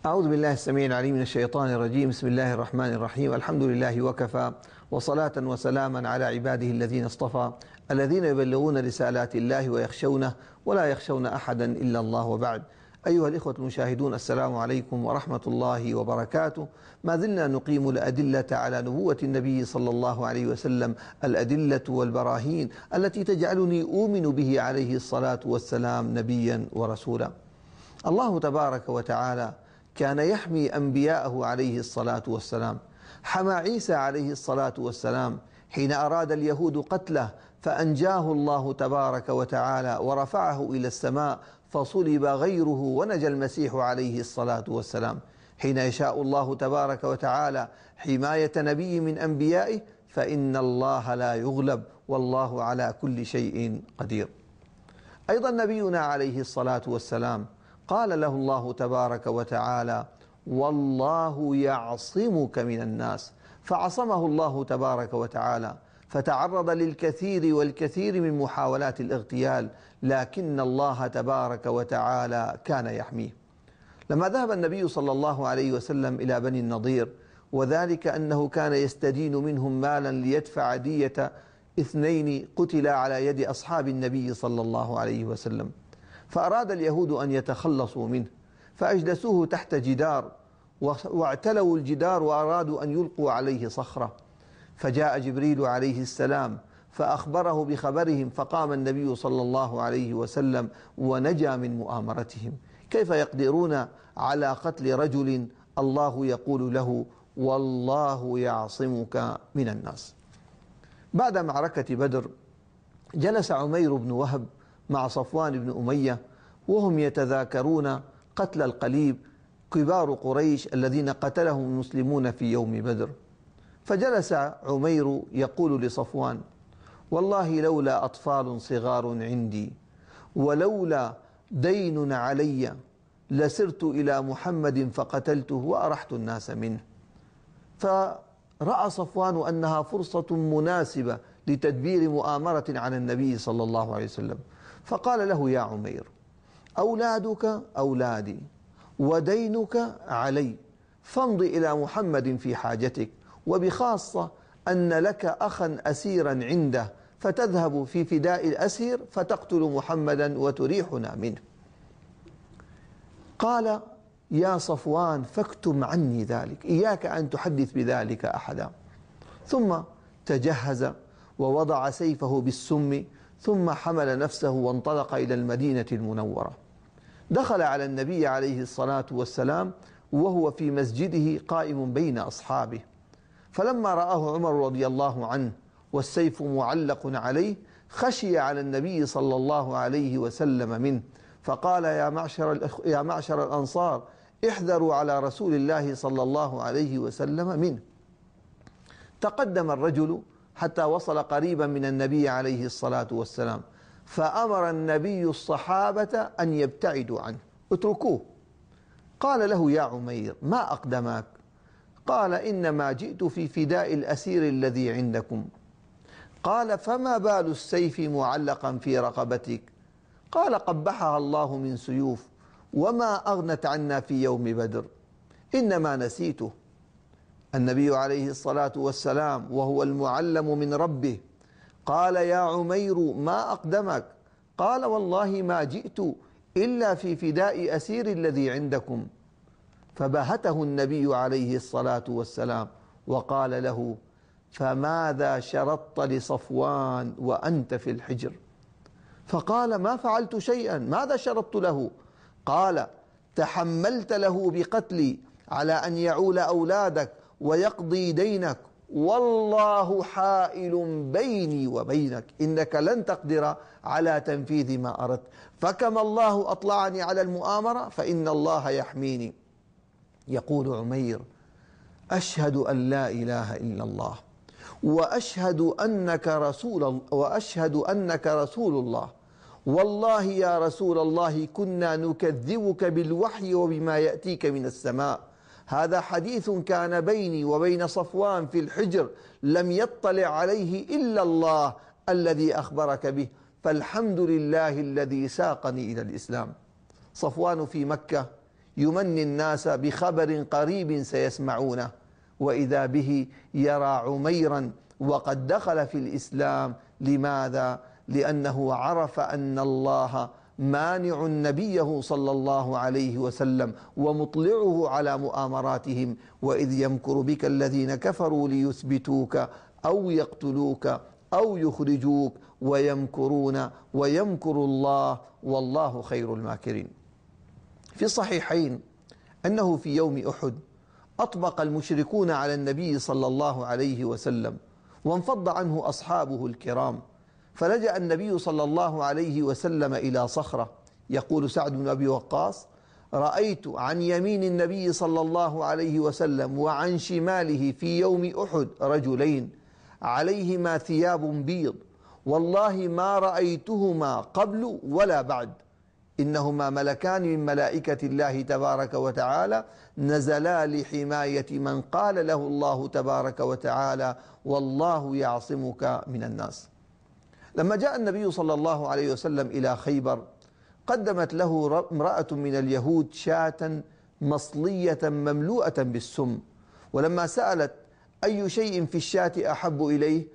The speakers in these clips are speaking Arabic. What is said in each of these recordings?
أعوذ بالله السميع العليم من الشيطان الرجيم. بسم الله الرحمن الرحيم. الحمد لله وكفى، وصلاة وسلاما على عباده الذين اصطفى، الذين يبلغون رسالات الله ويخشونه ولا يخشون أحدا إلا الله. وبعد، أيها الإخوة المشاهدون، السلام عليكم ورحمة الله وبركاته. ما زلنا نقيم الأدلة على نبوة النبي صلى الله عليه وسلم، الأدلة والبراهين التي تجعلني أؤمن به عليه الصلاة والسلام نبيا ورسولا. الله تبارك وتعالى كان يحمي أنبياءه عليه الصلاة والسلام. حمى عيسى عليه الصلاة والسلام حين أراد اليهود قتله، فأنجاه الله تبارك وتعالى ورفعه إلى السماء، فصلب غيره ونجى المسيح عليه الصلاة والسلام. حين يشاء الله تبارك وتعالى حماية نبي من أنبيائه فإن الله لا يغلب، والله على كل شيء قدير. أيضا نبينا عليه الصلاة والسلام قال له الله تبارك وتعالى: والله يعصمك من الناس، فعصمه الله تبارك وتعالى، فتعرض للكثير والكثير من محاولات الاغتيال، لكن الله تبارك وتعالى كان يحميه. لما ذهب النبي صلى الله عليه وسلم إلى بني النضير، وذلك أنه كان يستدين منهم مالا ليدفع دية 2 قتلا على يد أصحاب النبي صلى الله عليه وسلم، فأراد اليهود أن يتخلصوا منه، فأجلسوه تحت جدار، واعتلوا الجدار وأرادوا أن يلقوا عليه صخرة، فجاء جبريل عليه السلام فأخبره بخبرهم، فقام النبي صلى الله عليه وسلم ونجا من مؤامرتهم. كيف يقدرون على قتل رجل الله يقول له: والله يعصمك من الناس؟ بعد معركة بدر جلس عمير بن وهب مع صفوان بن أمية وهم يتذاكرون قتل القليب، كبار قريش الذين قتلهم المسلمون في يوم بدر. فجلس عمير يقول لصفوان: والله لولا أطفال صغار عندي ولولا دين علي لسرت إلى محمد فقتلته وأرحت الناس منه. فرأى صفوان أنها فرصة مناسبة لتدبير مؤامرة على النبي صلى الله عليه وسلم، فقال له: يا عمير، أولادك أولادي ودينك علي، فامض إلى محمد في حاجتك، وبخاصة أن لك أخا أسيرا عنده، فتذهب في فداء الأسير فتقتل محمدا وتريحنا منه. قال: يا صفوان، فاكتم عني ذلك، إياك أن تحدث بذلك أحدا. ثم تجهز ووضع سيفه بالسم، ثم حمل نفسه وانطلق إلى المدينة المنورة. دخل على النبي عليه الصلاة والسلام وهو في مسجده قائم بين أصحابه، فلما رآه عمر رضي الله عنه والسيف معلق عليه خشي على النبي صلى الله عليه وسلم منه، فقال: يا معشر الأنصار، احذروا على رسول الله صلى الله عليه وسلم منه. تقدم الرجل حتى وصل قريبا من النبي عليه الصلاة والسلام، فأمر النبي الصحابة أن يبتعدوا عنه، اتركوه. قال له: يا عمير، ما أقدمك؟ قال: إنما جئت في فداء الأسير الذي عندكم. قال: فما بال السيف معلقا في رقبتك؟ قال: قبحها الله من سيوف، وما أغنت عنا في يوم بدر، إنما نسيته. النبي عليه الصلاة والسلام وهو المعلم من ربه قال: يا عمير، ما أقدمك؟ قال: والله ما جئت إلا في فداء أسير الذي عندكم. فبهته النبي عليه الصلاة والسلام وقال له: فماذا شرطت لصفوان وأنت في الحجر؟ فقال: ما فعلت شيئا، ماذا شرطت له؟ قال: تحملت له بقتلي على أن يعول أولادك ويقضي دينك، والله حائل بيني وبينك، إنك لن تقدر على تنفيذ ما أردت، فكما الله أطلعني على المؤامرة فإن الله يحميني. يقول عمير: أشهد أن لا إله إلا الله وأشهد أنك رسول الله، والله يا رسول الله كنا نكذبك بالوحي وبما يأتيك من السماء، هذا حديث كان بيني وبين صفوان في الحجر لم يطلع عليه إلا الله الذي أخبرك به، فالحمد لله الذي ساقني إلى الإسلام. صفوان في مكة يمني الناس بخبر قريب سيسمعونه، وإذا به يرى عميرا وقد دخل في الإسلام. لماذا؟ لأنه عرف أن الله مانع نبيه صلى الله عليه وسلم ومطلعه على مؤامراتهم. وإذ يمكر بك الذين كفروا ليثبتوك أو يقتلوك أو يخرجوك ويمكرون ويمكر الله والله خير الماكرين. في الصحيحين أنه في يوم أحد أطبق المشركون على النبي صلى الله عليه وسلم وانفض عنه أصحابه الكرام، فلجأ النبي صلى الله عليه وسلم إلى صخرة. يقول سعد بن أبي وقاص: رأيت عن يمين النبي صلى الله عليه وسلم وعن شماله في يوم أحد رجلين عليهما ثياب بيض، والله ما رأيتهما قبل ولا بعد، إنهما ملكان من ملائكة الله تبارك وتعالى نزلا لحماية من قال له الله تبارك وتعالى: والله يعصمك من الناس. لما جاء النبي صلى الله عليه وسلم إلى خيبر قدمت له امرأة من اليهود شاة مصلية مملوءة بالسم، ولما سألت أي شيء في الشاة أحب إليه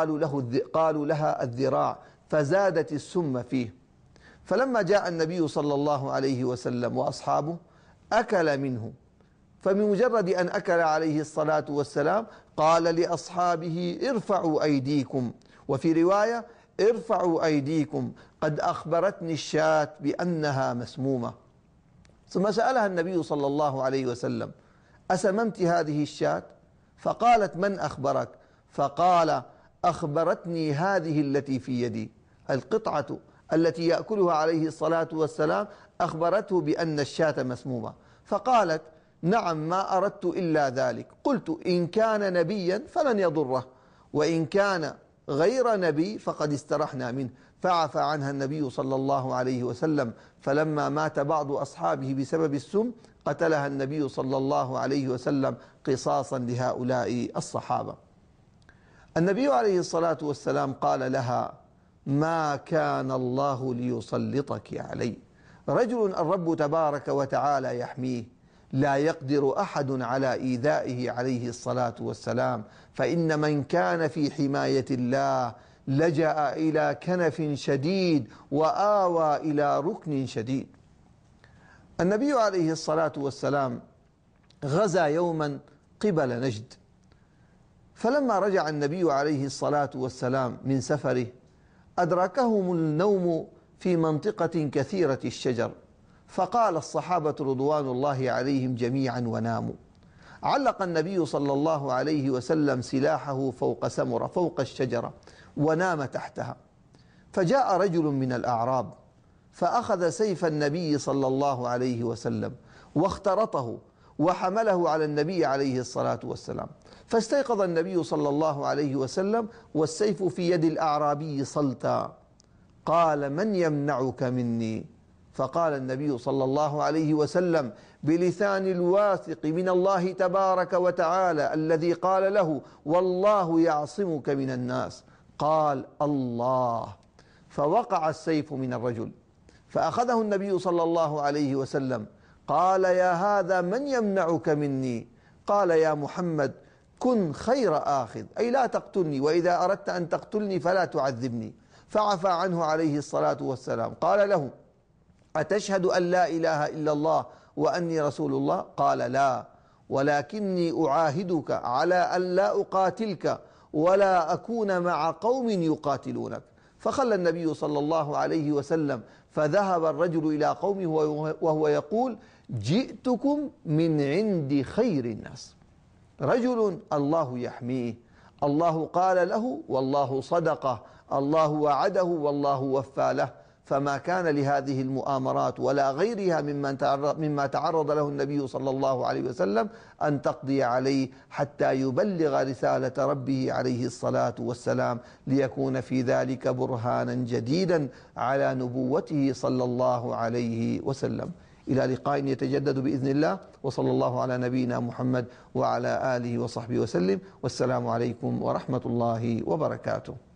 قالوا لها الذراع، فزادت السم فيه. فلما جاء النبي صلى الله عليه وسلم وأصحابه أكل منه، فبمجرد أن أكل عليه الصلاة والسلام قال لأصحابه: ارفعوا أيديكم، وفي رواية: ارفعوا أيديكم، قد أخبرتني الشاة بأنها مسمومة. ثم سألها النبي صلى الله عليه وسلم: أسممت هذه الشاة؟ فقالت: من أخبرك؟ فقال: أخبرتني هذه التي في يدي، القطعة التي يأكلها عليه الصلاة والسلام أخبرته بأن الشاة مسمومة. فقالت: نعم، ما أردت إلا ذلك. قلت: إن كان نبيا فلن يضره، وإن كان غير نبي فقد استرحنا منه. فعفى عنها النبي صلى الله عليه وسلم. فلما مات بعض أصحابه بسبب السم قتلها النبي صلى الله عليه وسلم قصاصا لهؤلاء الصحابة. النبي عليه الصلاة والسلام قال لها: ما كان الله ليسلطك علي، رجل الرب تبارك وتعالى يحميه، لا يقدر أحد على إيذائه عليه الصلاة والسلام، فإن من كان في حماية الله لجأ إلى كنف شديد وآوى إلى ركن شديد. النبي عليه الصلاة والسلام غزا يوما قبل نجد، فلما رجع النبي عليه الصلاة والسلام من سفره أدركهم النوم في منطقة كثيرة الشجر، فقال الصحابة رضوان الله عليهم جميعا وناموا. علق النبي صلى الله عليه وسلم سلاحه فوق سمرة فوق الشجرة ونام تحتها، فجاء رجل من الأعراب فأخذ سيف النبي صلى الله عليه وسلم واخترطه وحمله على النبي عليه الصلاة والسلام، فاستيقظ النبي صلى الله عليه وسلم والسيف في يد الأعرابي صلتا. قال: من يمنعك مني؟ فقال النبي صلى الله عليه وسلم بلسان الواثق من الله تبارك وتعالى الذي قال له: والله يعصمك من الناس، قال: الله. فوقع السيف من الرجل، فأخذه النبي صلى الله عليه وسلم قال: يا هذا من يمنعك مني؟ قال: يا محمد كن خير آخذ، أي لا تقتلني، وإذا أردت أن تقتلني فلا تعذبني. فعفى عنه عليه الصلاة والسلام. قال له: أتشهد أن لا إله إلا الله وأني رسول الله؟ قال: لا، ولكني أعاهدك على أن لا أقاتلك ولا أكون مع قوم يقاتلونك. فخلى النبي صلى الله عليه وسلم، فذهب الرجل إلى قومه وهو يقول: جئتكم من عند خير الناس. رجل الله يحميه، الله قال له والله صدقه، الله وعده والله وفى له، فما كان لهذه المؤامرات ولا غيرها مما تعرض له النبي صلى الله عليه وسلم أن تقضي عليه حتى يبلغ رسالة ربه عليه الصلاة والسلام، ليكون في ذلك برهانا جديدا على نبوته صلى الله عليه وسلم. إلى لقاء يتجدد بإذن الله، وصلى الله على نبينا محمد وعلى آله وصحبه وسلم، والسلام عليكم ورحمة الله وبركاته.